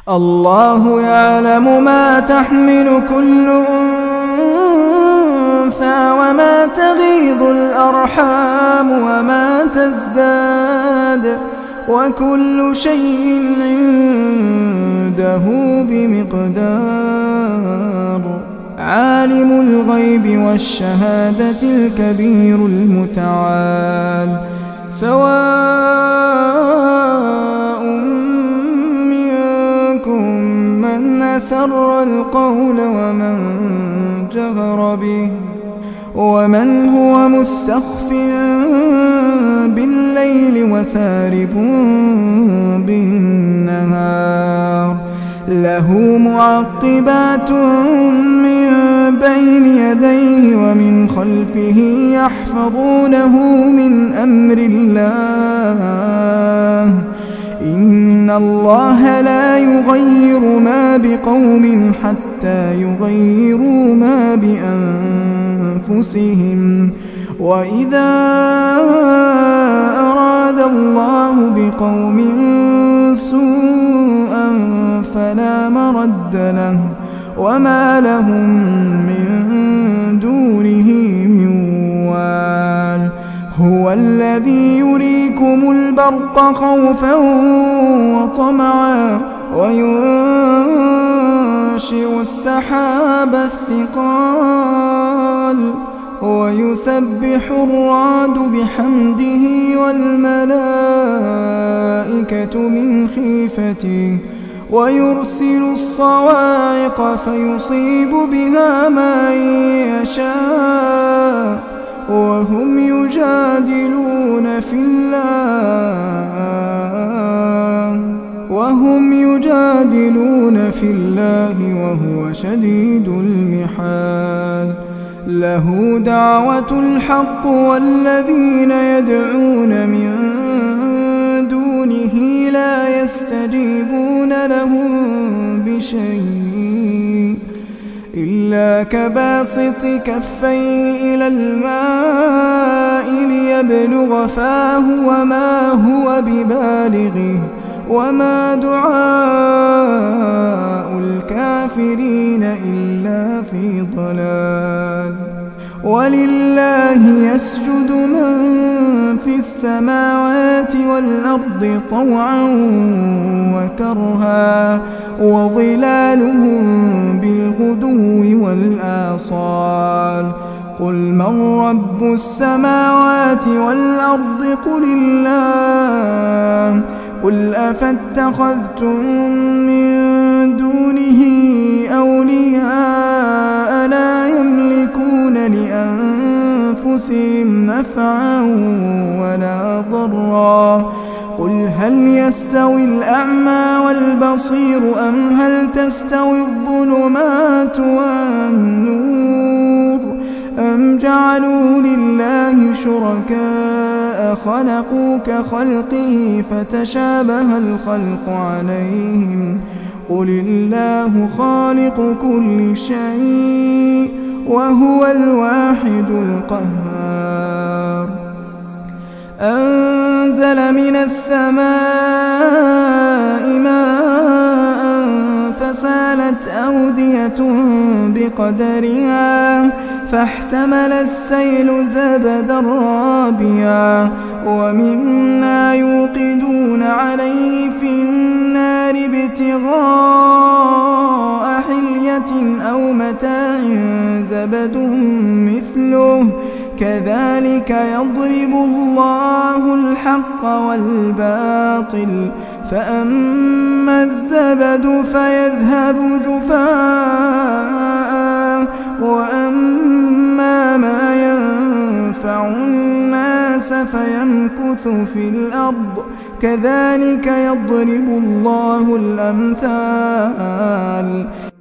الله يعلم ما تحمل كل أنثى وما تغيض الأرحام وما تزداد، وكل شيء عنده بمقدار. عالم الغيب والشهادة الكبير المتعال. سواء منكم من أسر القول ومن جهر به ومن هو مستخف بالليل وسارب بالنهار. له معقبات من بين يديه ومن خلفه يحفظونه من أمر الله. إن الله لا يغير ما بقوم حتى يغيروا ما بأنفسهم. وإذا أراد الله بقوم سوءا فلا مرد له وما لهم من دونه من وال. هو الذي يريكم البرق خوفا وطمعا وينشئ السحاب الثقال ويسبح الرعد بحمده والملائكة من خيفته ويرسل الصواعق فيصيب بها من يشاء وهم يجادلون في الله وهو شديد المحال. له دعوة الحق والذين يدعون من دونه لا يستجيبون لهم بشيء إلا كباسط كفيه إلى الماء ليبلغ فاه وما هو ببالغه وما دعاء الكافرين إلا في ضلال. ولله يسجد من في السماوات والأرض طوعا وكرها وظلالهم بالغدو والآصال. قل من رب السماوات والأرض قل الله. قل أفاتخذتم من دونه أولياء لا يملكون لأنفسهم نفعا ولا ضرا. قل هل يستوي الأعمى والبصير أم هل تستوي الظلمات والنور أم جعلوا لله شركاء خلقوا كخلقه فتشابه الخلق عليهم. قل الله خالق كل شيء وهو الواحد القهار. أنزل من السماء ماء فسالت أودية بقدرها فاحتمل السيل زبدا رابيا ومما يوقدون عليه في النار ابتغاء حلية أو متاع زبد مثله كذلك يضرب الله الحق والباطل. فأما الزبد فيذهب جفاء وأما ما ينفع الناس فيمكث في الأرض كذلك يضرب الله الأمثال.